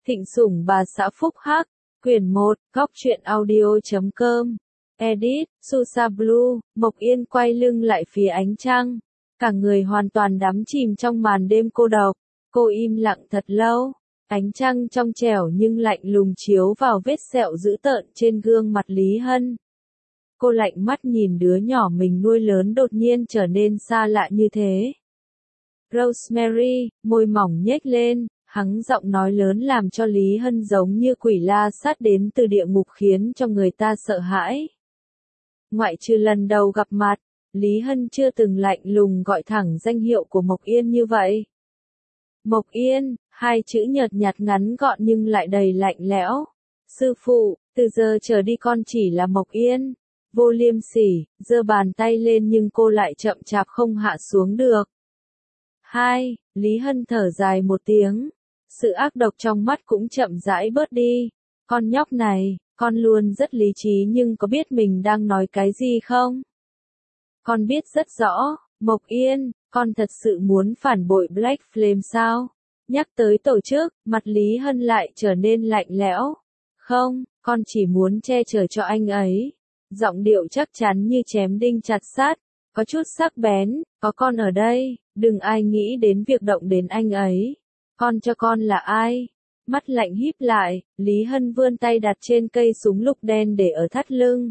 Thịnh Sủng Bà Xã Phúc Hắc, quyển 1, góc truyện audio.com. Edit, Susa Blue, Mộc Yên quay lưng lại phía ánh trăng. Cả người hoàn toàn đắm chìm trong màn đêm cô độc. Cô im lặng thật lâu. Ánh trăng trong trẻo nhưng lạnh lùng chiếu vào vết sẹo dữ tợn trên gương mặt Lý Hân. Cô lạnh mắt nhìn đứa nhỏ mình nuôi lớn đột nhiên trở nên xa lạ như thế. Rosemary, môi mỏng nhếch lên, hắng giọng nói lớn làm cho Lý Hân giống như quỷ la sát đến từ địa ngục khiến cho người ta sợ hãi. Ngoại trừ lần đầu gặp mặt, Lý Hân chưa từng lạnh lùng gọi thẳng danh hiệu của Mộc Yên như vậy. Mộc Yên, hai chữ nhợt nhạt ngắn gọn nhưng lại đầy lạnh lẽo. Sư phụ, từ giờ trở đi con chỉ là Mộc Yên. Vô liêm sỉ, giơ bàn tay lên nhưng cô lại chậm chạp không hạ xuống được. Lý Hân thở dài một tiếng. Sự ác độc trong mắt cũng chậm rãi bớt đi. Con nhóc này, con luôn rất lý trí nhưng có biết mình đang nói cái gì không? Con biết rất rõ, Mộc Yên, con thật sự muốn phản bội Black Flame sao? Nhắc tới tổ chức, mặt Lý Hân lại trở nên lạnh lẽo. Không, con chỉ muốn che chở cho anh ấy. Giọng điệu chắc chắn như chém đinh chặt sắt, có chút sắc bén, có con ở đây, đừng ai nghĩ đến việc động đến anh ấy. Con cho con là ai? Mắt lạnh híp lại, Lý Hân vươn tay đặt trên cây súng lục đen để ở thắt lưng.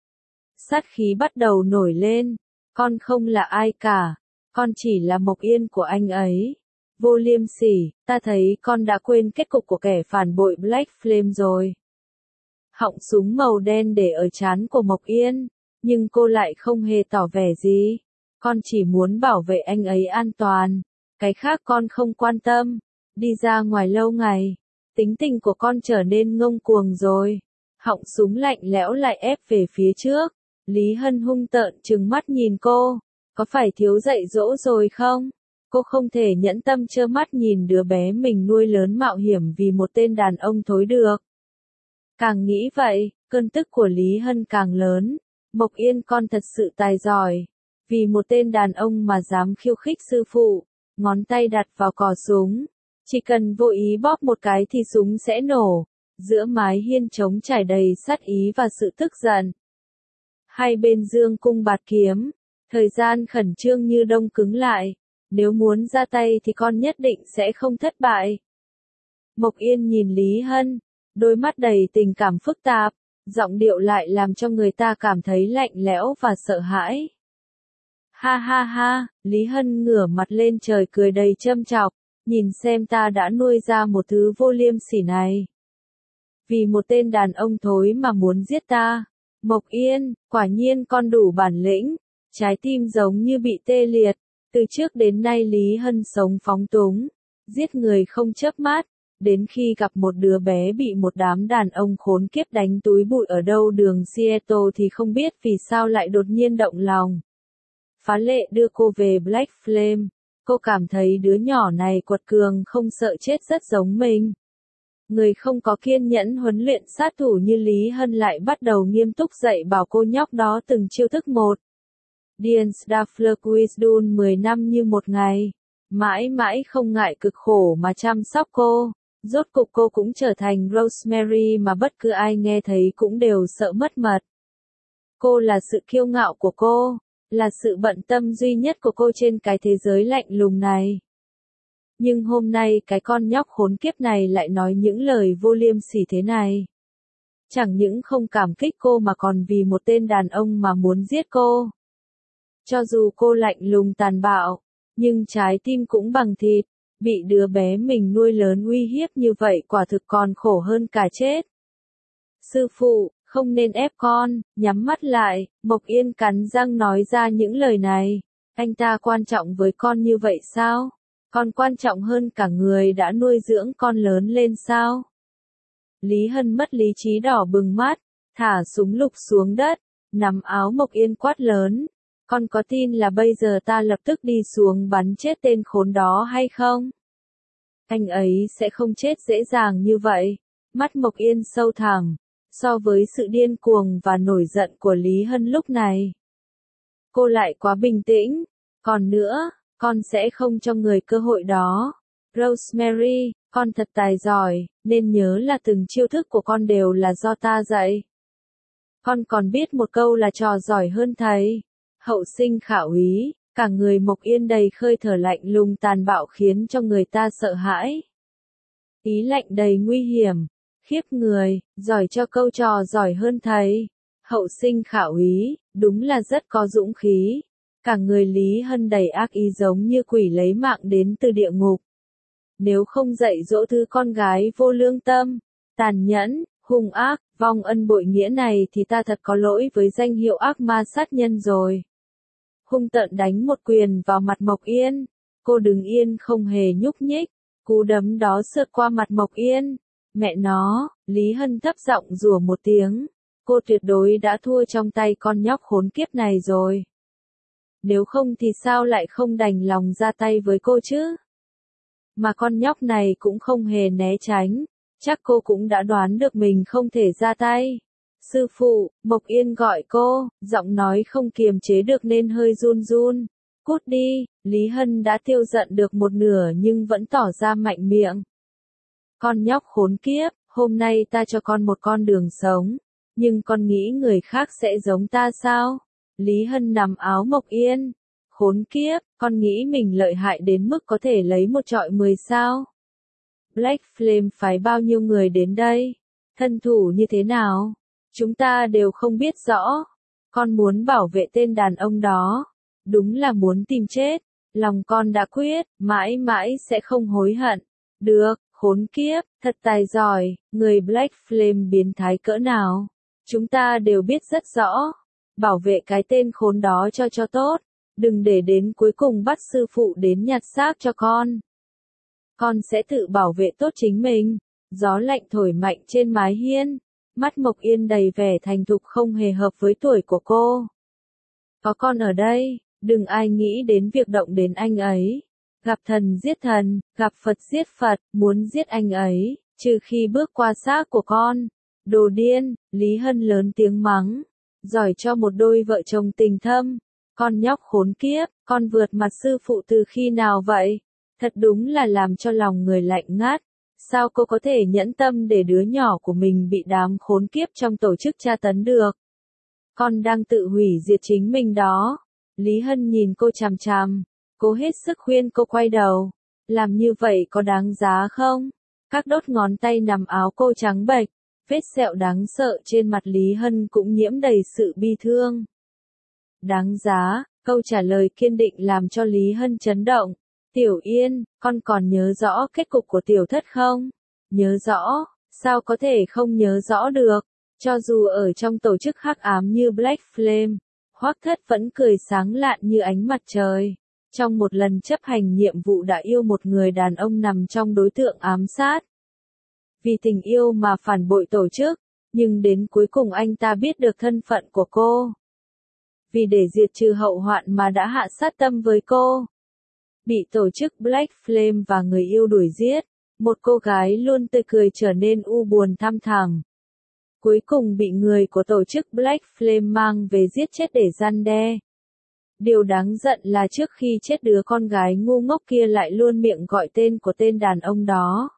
Sát khí bắt đầu nổi lên, con không là ai cả, con chỉ là Mộc Yên của anh ấy. Vô liêm sỉ, ta thấy con đã quên kết cục của kẻ phản bội Black Flame rồi. Họng súng màu đen để ở trán của Mộc Yên, nhưng cô lại không hề tỏ vẻ gì. Con chỉ muốn bảo vệ anh ấy an toàn, cái khác con không quan tâm. Đi ra ngoài lâu ngày, tính tình của con trở nên ngông cuồng rồi. Họng súng lạnh lẽo lại ép về phía trước. Lý Hân hung tợn trừng mắt nhìn cô, có phải thiếu dạy dỗ rồi không? Cô không thể nhẫn tâm trơ mắt nhìn đứa bé mình nuôi lớn mạo hiểm vì một tên đàn ông thối được. Càng nghĩ vậy, cơn tức của Lý Hân càng lớn. Mộc Yên con thật sự tài giỏi. Vì một tên đàn ông mà dám khiêu khích sư phụ. Ngón tay đặt vào cò súng. Chỉ cần vô ý bóp một cái thì súng sẽ nổ. Giữa mái hiên trống trải đầy sát ý và sự tức giận. Hai bên dương cung bạt kiếm. Thời gian khẩn trương như đông cứng lại. Nếu muốn ra tay thì con nhất định sẽ không thất bại. Mộc Yên nhìn Lý Hân. Đôi mắt đầy tình cảm phức tạp. Giọng điệu lại làm cho người ta cảm thấy lạnh lẽo và sợ hãi. Ha ha ha, Lý Hân ngửa mặt lên trời cười đầy châm chọc. Nhìn xem ta đã nuôi ra một thứ vô liêm sỉ này. Vì một tên đàn ông thối mà muốn giết ta. Mộc Yên, quả nhiên con đủ bản lĩnh. Trái tim giống như bị tê liệt. Từ trước đến nay Lý Hân sống phóng túng. Giết người không chớp mắt. Đến khi gặp một đứa bé bị một đám đàn ông khốn kiếp đánh túi bụi ở đâu đường Seattle thì không biết vì sao lại đột nhiên động lòng. Phá lệ đưa cô về Black Flame. Cô cảm thấy đứa nhỏ này quật cường không sợ chết rất giống mình. Người không có kiên nhẫn huấn luyện sát thủ như Lý Hân lại bắt đầu nghiêm túc dạy bảo cô nhóc đó từng chiêu thức một. Dien Staflerquisdun 10 năm như một ngày. Mãi mãi không ngại cực khổ mà chăm sóc cô. Rốt cục cô cũng trở thành Rosemary mà bất cứ ai nghe thấy cũng đều sợ mất mật. Cô là sự kiêu ngạo của cô, là sự bận tâm duy nhất của cô trên cái thế giới lạnh lùng này. Nhưng hôm nay cái con nhóc khốn kiếp này lại nói những lời vô liêm sỉ thế này. Chẳng những không cảm kích cô mà còn vì một tên đàn ông mà muốn giết cô. Cho dù cô lạnh lùng tàn bạo, nhưng trái tim cũng bằng thịt. Bị đứa bé mình nuôi lớn uy hiếp như vậy quả thực còn khổ hơn cả chết. Sư phụ, không nên ép con, nhắm mắt lại, Mộc Yên cắn răng nói ra những lời này. Anh ta quan trọng với con như vậy sao? Con quan trọng hơn cả người đã nuôi dưỡng con lớn lên sao? Lý Hân mất lý trí đỏ bừng mắt, thả súng lục xuống đất, nắm áo Mộc Yên quát lớn. Con có tin là bây giờ ta lập tức đi xuống bắn chết tên khốn đó hay không? Anh ấy sẽ không chết dễ dàng như vậy. Mắt Mộc Yên sâu thẳm, so với sự điên cuồng và nổi giận của Lý Hân lúc này. Cô lại quá bình tĩnh. Còn nữa, con sẽ không cho người cơ hội đó. Rosemary, Con thật tài giỏi, nên nhớ là từng chiêu thức của con đều là do ta dạy. Con còn biết một câu là trò giỏi hơn thầy. Hậu sinh khả úy, cả người Mộc Yên đầy khơi thở lạnh lùng tàn bạo khiến cho người ta sợ hãi. Ý lạnh đầy nguy hiểm, khiếp người, giỏi cho câu trò giỏi hơn thầy. Hậu sinh khả úy, đúng là rất có dũng khí. Cả người Lý Hân đầy ác ý giống như quỷ lấy mạng đến từ địa ngục. Nếu không dạy dỗ thứ con gái vô lương tâm, tàn nhẫn, hung ác, vong ân bội nghĩa này thì ta thật có lỗi với danh hiệu ác ma sát nhân rồi. Hung tợn đánh một quyền vào mặt Mộc Yên. Cô đứng yên không hề nhúc nhích. Cú đấm đó sượt qua mặt Mộc Yên. Mẹ nó, Lý Hân thấp giọng rủa một tiếng. Cô tuyệt đối đã thua trong tay con nhóc khốn kiếp này rồi. Nếu không thì sao lại không đành lòng ra tay với cô chứ? Mà con nhóc này cũng không hề né tránh. Chắc cô cũng đã đoán được mình không thể ra tay. Sư phụ, Mộc Yên gọi cô, giọng nói không kiềm chế được nên hơi run run. Cút đi, Lý Hân đã tiêu giận được một nửa nhưng vẫn tỏ ra mạnh miệng. Con nhóc khốn kiếp, hôm nay ta cho con một con đường sống. Nhưng con nghĩ người khác sẽ giống ta sao? Lý Hân nắm áo Mộc Yên. Khốn kiếp, con nghĩ mình lợi hại đến mức có thể lấy một trọi 10 sao? Black Flame phái bao nhiêu người đến đây? Thân thủ như thế nào? Chúng ta đều không biết rõ. Con muốn bảo vệ tên đàn ông đó. Đúng là muốn tìm chết. Lòng con đã quyết, mãi mãi sẽ không hối hận. Được, khốn kiếp, thật tài giỏi, người Black Flame biến thái cỡ nào. Chúng ta đều biết rất rõ. Bảo vệ cái tên khốn đó cho tốt. Đừng để đến cuối cùng bắt sư phụ đến nhặt xác cho con. Con sẽ tự bảo vệ tốt chính mình. Gió lạnh thổi mạnh trên mái hiên. Mắt Mộc Yên đầy vẻ thành thục không hề hợp với tuổi của cô. Có con ở đây, đừng ai nghĩ đến việc động đến anh ấy. Gặp thần giết thần, gặp Phật giết Phật, muốn giết anh ấy, trừ khi bước qua xác của con. Đồ điên, Lý Hân lớn tiếng mắng. Giỏi cho một đôi vợ chồng tình thâm. Con nhóc khốn kiếp, con vượt mặt sư phụ từ khi nào vậy? Thật đúng là làm cho lòng người lạnh ngắt. Sao cô có thể nhẫn tâm để đứa nhỏ của mình bị đám khốn kiếp trong tổ chức tra tấn được? Con đang tự hủy diệt chính mình đó. Lý Hân nhìn cô chằm chằm. Cô hết sức khuyên cô quay đầu. Làm như vậy có đáng giá không? Các đốt ngón tay nằm áo cô trắng bệch. Vết sẹo đáng sợ trên mặt Lý Hân cũng nhiễm đầy sự bi thương. Đáng giá, câu trả lời kiên định làm cho Lý Hân chấn động. Tiểu Yên, con còn nhớ rõ kết cục của tiểu thất không? Nhớ rõ, sao có thể không nhớ rõ được? Cho dù ở trong tổ chức hắc ám như Black Flame, Hoắc Thất vẫn cười sáng lạn như ánh mặt trời. Trong một lần chấp hành nhiệm vụ đã yêu một người đàn ông nằm trong đối tượng ám sát. Vì tình yêu mà phản bội tổ chức, nhưng đến cuối cùng anh ta biết được thân phận của cô. Vì để diệt trừ hậu hoạn mà đã hạ sát tâm với cô. Bị tổ chức Black Flame và người yêu đuổi giết, một cô gái luôn tươi cười trở nên u buồn thăm thẳm. Cuối cùng bị người của tổ chức Black Flame mang về giết chết để răn đe. Điều đáng giận là trước khi chết đứa con gái ngu ngốc kia lại luôn miệng gọi tên của tên đàn ông đó.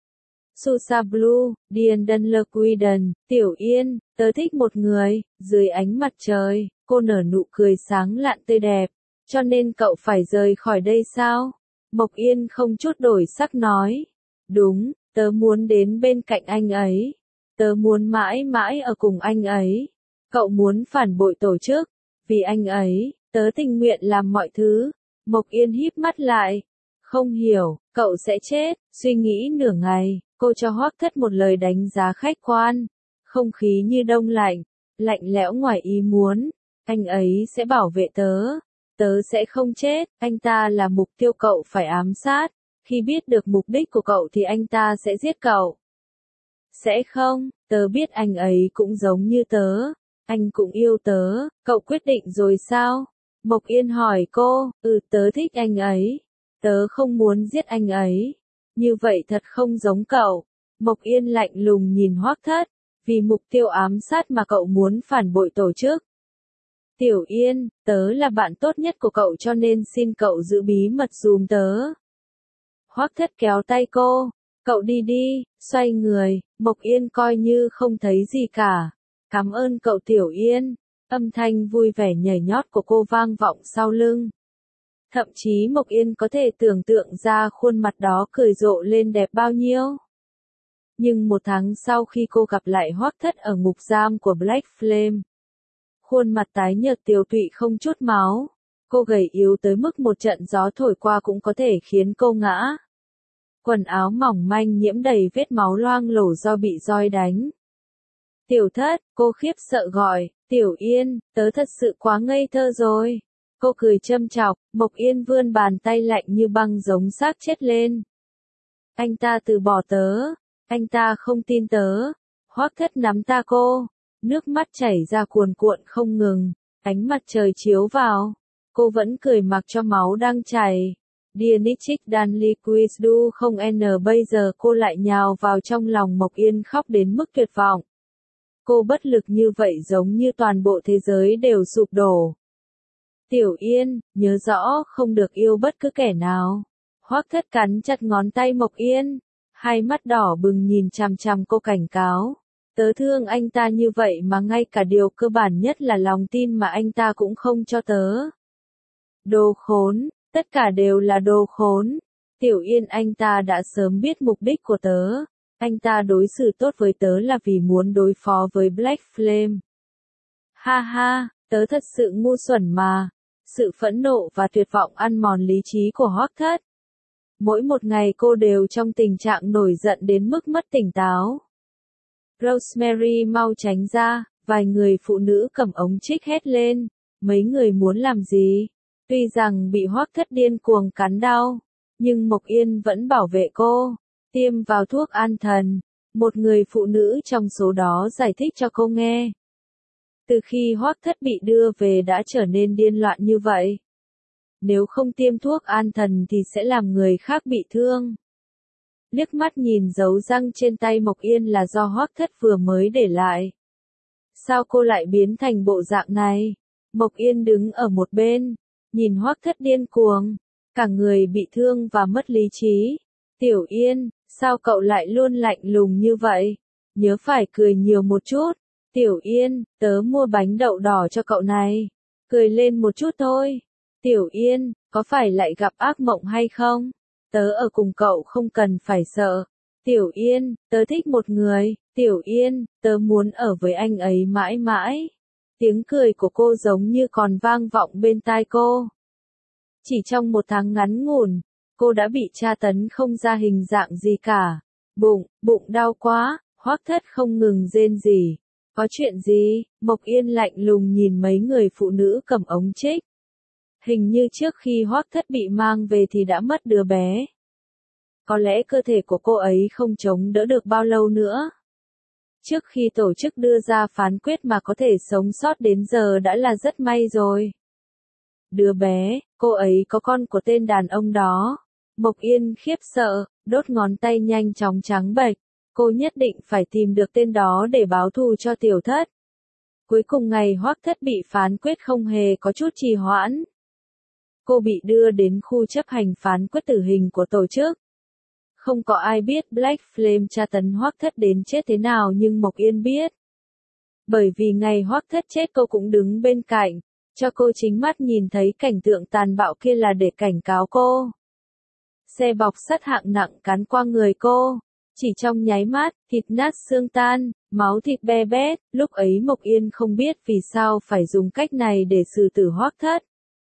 Susa Blue, Điền Đân Lơ Quiden, Tiểu Yên, tớ thích một người, dưới ánh mặt trời, cô nở nụ cười sáng lạn tươi đẹp, cho nên cậu phải rời khỏi đây sao? Mộc Yên không chút đổi sắc nói. Đúng, tớ muốn đến bên cạnh anh ấy. Tớ muốn mãi mãi ở cùng anh ấy. Cậu muốn phản bội tổ chức. Vì anh ấy, tớ tình nguyện làm mọi thứ. Mộc Yên híp mắt lại. Không hiểu, cậu sẽ chết. Suy nghĩ nửa ngày, cô cho Hoắc Thất một lời đánh giá khách quan. Không khí như đông lạnh, lạnh lẽo ngoài ý muốn. Anh ấy sẽ bảo vệ tớ. Tớ sẽ không chết, anh ta là mục tiêu cậu phải ám sát. Khi biết được mục đích của cậu thì anh ta sẽ giết cậu. Sẽ không, tớ biết anh ấy cũng giống như tớ. Anh cũng yêu tớ, cậu quyết định rồi sao? Mộc Yên hỏi cô, tớ thích anh ấy. Tớ không muốn giết anh ấy. Như vậy thật không giống cậu. Mộc Yên lạnh lùng nhìn Hoắc Thất. Vì mục tiêu ám sát mà cậu muốn phản bội tổ chức. Tiểu Yên, tớ là bạn tốt nhất của cậu cho nên xin cậu giữ bí mật giùm tớ. Hoắc Thất kéo tay cô. Cậu đi đi, xoay người, Mộc Yên coi như không thấy gì cả. Cảm ơn cậu Tiểu Yên. Âm thanh vui vẻ nhảy nhót của cô vang vọng sau lưng. Thậm chí Mộc Yên có thể tưởng tượng ra khuôn mặt đó cười rộ lên đẹp bao nhiêu. Nhưng một tháng sau khi cô gặp lại Hoắc Thất ở ngục giam của Black Flame, khuôn mặt tái nhợt tiều tụy không chút máu, cô gầy yếu tới mức một trận gió thổi qua cũng có thể khiến cô ngã. Quần áo mỏng manh nhiễm đầy vết máu loang lổ do bị roi đánh. Tiểu Thất, cô khiếp sợ gọi, Tiểu Yên, tớ thật sự quá ngây thơ rồi. Cô cười châm chọc, Mộc Yên vươn bàn tay lạnh như băng giống xác chết lên. Anh ta từ bỏ tớ, anh ta không tin tớ. Hoắc Thất nắm ta cô, nước mắt chảy ra cuồn cuộn không ngừng, ánh mặt trời chiếu vào. Cô vẫn cười mặc cho máu đang chảy. Dianichik Dan Liquid Du không n bây giờ cô lại nhào vào trong lòng Mộc Yên khóc đến mức tuyệt vọng. Cô bất lực như vậy giống như toàn bộ thế giới đều sụp đổ. Tiểu Yên, nhớ rõ không được yêu bất cứ kẻ nào. Hoắc Thất cắn chặt ngón tay Mộc Yên, hai mắt đỏ bừng nhìn chằm chằm cô cảnh cáo. Tớ thương anh ta như vậy mà ngay cả điều cơ bản nhất là lòng tin mà anh ta cũng không cho tớ. Đồ khốn, tất cả đều là đồ khốn. Tiểu Yên, anh ta đã sớm biết mục đích của tớ. Anh ta đối xử tốt với tớ là vì muốn đối phó với Black Flame. Ha ha, tớ thật sự ngu xuẩn mà. Sự phẫn nộ và tuyệt vọng ăn mòn lý trí của Hoắc Thất. Mỗi một ngày cô đều trong tình trạng nổi giận đến mức mất tỉnh táo. Rosemary mau tránh ra, vài người phụ nữ cầm ống trích hét lên. Mấy người muốn làm gì? Tuy rằng bị Hoắc Thất điên cuồng cắn đau, nhưng Mộc Yên vẫn bảo vệ cô. Tiêm vào thuốc an thần. Một người phụ nữ trong số đó giải thích cho cô nghe. Từ khi Hoắc Thất bị đưa về đã trở nên điên loạn như vậy. Nếu không tiêm thuốc an thần thì sẽ làm người khác bị thương. Liếc mắt nhìn dấu răng trên tay Mộc Yên là do Hoắc Thất vừa mới để lại. Sao cô lại biến thành bộ dạng này? Mộc Yên đứng ở một bên, nhìn Hoắc Thất điên cuồng, cả người bị thương và mất lý trí. Tiểu Yên, sao cậu lại luôn lạnh lùng như vậy? Nhớ phải cười nhiều một chút. Tiểu Yên, tớ mua bánh đậu đỏ cho cậu này. Cười lên một chút thôi. Tiểu Yên, có phải lại gặp ác mộng hay không? Tớ ở cùng cậu không cần phải sợ. Tiểu Yên, tớ thích một người. Tiểu Yên, tớ muốn ở với anh ấy mãi mãi. Tiếng cười của cô giống như còn vang vọng bên tai cô. Chỉ trong một tháng ngắn ngủn, cô đã bị tra tấn không ra hình dạng gì cả. Bụng đau quá, Hoắc Thất không ngừng rên rỉ. Có chuyện gì? Mộc Yên lạnh lùng nhìn mấy người phụ nữ cầm ống trích. Hình như trước khi Hoắc Thất bị mang về thì đã mất đứa bé. Có lẽ cơ thể của cô ấy không chống đỡ được bao lâu nữa. Trước khi tổ chức đưa ra phán quyết mà có thể sống sót đến giờ đã là rất may rồi. Đứa bé, cô ấy có con của tên đàn ông đó. Mộc Yên khiếp sợ, đốt ngón tay nhanh chóng trắng bệch. Cô nhất định phải tìm được tên đó để báo thù cho Tiểu Thất. Cuối cùng ngày Hoắc Thất bị phán quyết không hề có chút trì hoãn. Cô bị đưa đến khu chấp hành phán quyết tử hình của tổ chức. Không có ai biết Black Flame tra tấn Hoắc Thất đến chết thế nào nhưng Mộc Yên biết. Bởi vì ngày Hoắc Thất chết cô cũng đứng bên cạnh, cho cô chính mắt nhìn thấy cảnh tượng tàn bạo kia là để cảnh cáo cô. Xe bọc sắt hạng nặng cán qua người cô. Chỉ trong nháy mắt, thịt nát xương tan, máu thịt be bét, lúc ấy Mộc Yên không biết vì sao phải dùng cách này để xử tử Hoắc Thất.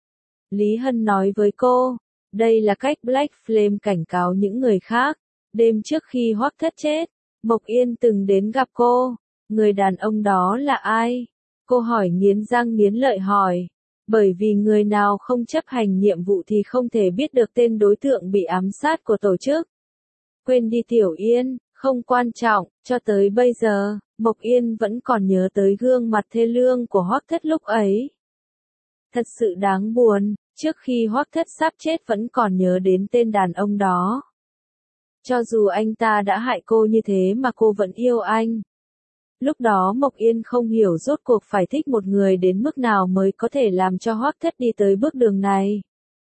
Lý Hân nói với cô, đây là cách Black Flame cảnh cáo những người khác. Đêm trước khi Hoắc Thất chết, Mộc Yên từng đến gặp cô. Người đàn ông đó là ai? Cô hỏi nghiến răng nghiến lợi hỏi. Bởi vì người nào không chấp hành nhiệm vụ thì không thể biết được tên đối tượng bị ám sát của tổ chức. Quên đi Tiểu Yên, không quan trọng, cho tới bây giờ, Mộc Yên vẫn còn nhớ tới gương mặt thê lương của Hoắc Thất lúc ấy. Thật sự đáng buồn, trước khi Hoắc Thất sắp chết vẫn còn nhớ đến tên đàn ông đó. Cho dù anh ta đã hại cô như thế mà cô vẫn yêu anh. Lúc đó Mộc Yên không hiểu rốt cuộc phải thích một người đến mức nào mới có thể làm cho Hoắc Thất đi tới bước đường này.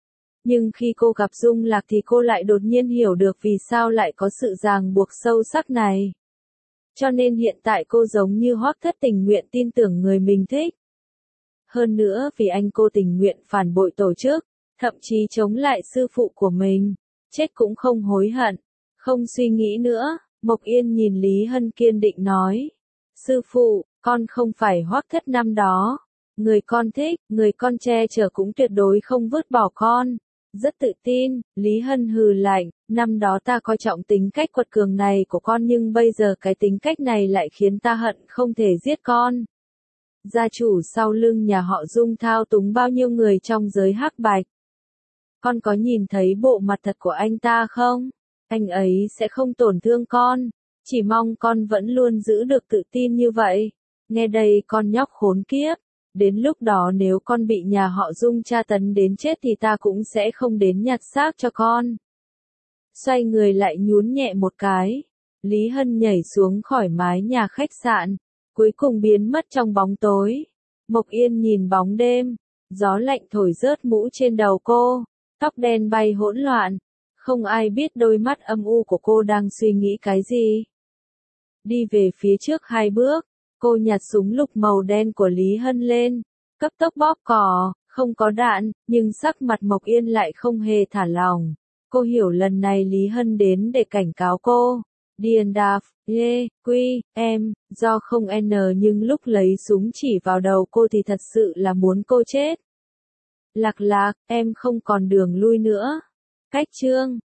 Nhưng khi cô gặp Dung Lạc thì cô lại đột nhiên hiểu được vì sao lại có sự ràng buộc sâu sắc này. Cho nên hiện tại cô giống như Hoắc Thất tình nguyện tin tưởng người mình thích. Hơn nữa vì anh cô tình nguyện phản bội tổ chức, thậm chí chống lại sư phụ của mình, chết cũng không hối hận, không suy nghĩ nữa. Mộc Yên nhìn Lý Hân kiên định nói, sư phụ, con không phải Hoắc Thất năm đó, người con thích, người con che chở cũng tuyệt đối không vứt bỏ con. Rất tự tin, Lý Hân hừ lạnh, năm đó ta coi trọng tính cách quật cường này của con nhưng bây giờ cái tính cách này lại khiến ta hận không thể giết con. Gia chủ sau lưng nhà họ Dung thao túng bao nhiêu người trong giới hắc bạch. Con có nhìn thấy bộ mặt thật của anh ta không? Anh ấy sẽ không tổn thương con, chỉ mong con vẫn luôn giữ được tự tin như vậy. Nghe đây con nhóc khốn kiếp, đến lúc đó nếu con bị nhà họ Dung tra tấn đến chết thì ta cũng sẽ không đến nhặt xác cho con. Xoay người lại nhún nhẹ một cái, Lý Hân nhảy xuống khỏi mái nhà khách sạn, cuối cùng biến mất trong bóng tối. Mộc Yên nhìn bóng đêm, gió lạnh thổi rớt mũ trên đầu cô, tóc đen bay hỗn loạn, không ai biết đôi mắt âm u của cô đang suy nghĩ cái gì. Đi về phía trước 2 bước, cô nhặt súng lục màu đen của Lý Hân lên, cấp tốc bóp cò, không có đạn, nhưng sắc mặt Mộc Yên lại không hề thả lỏng. Cô hiểu lần này Lý Hân đến để cảnh cáo cô. Điền Đạp, quy, em, do không n nhưng lúc lấy súng chỉ vào đầu cô thì thật sự là muốn cô chết. Lạc lạc, em không còn đường lui nữa. Cách chương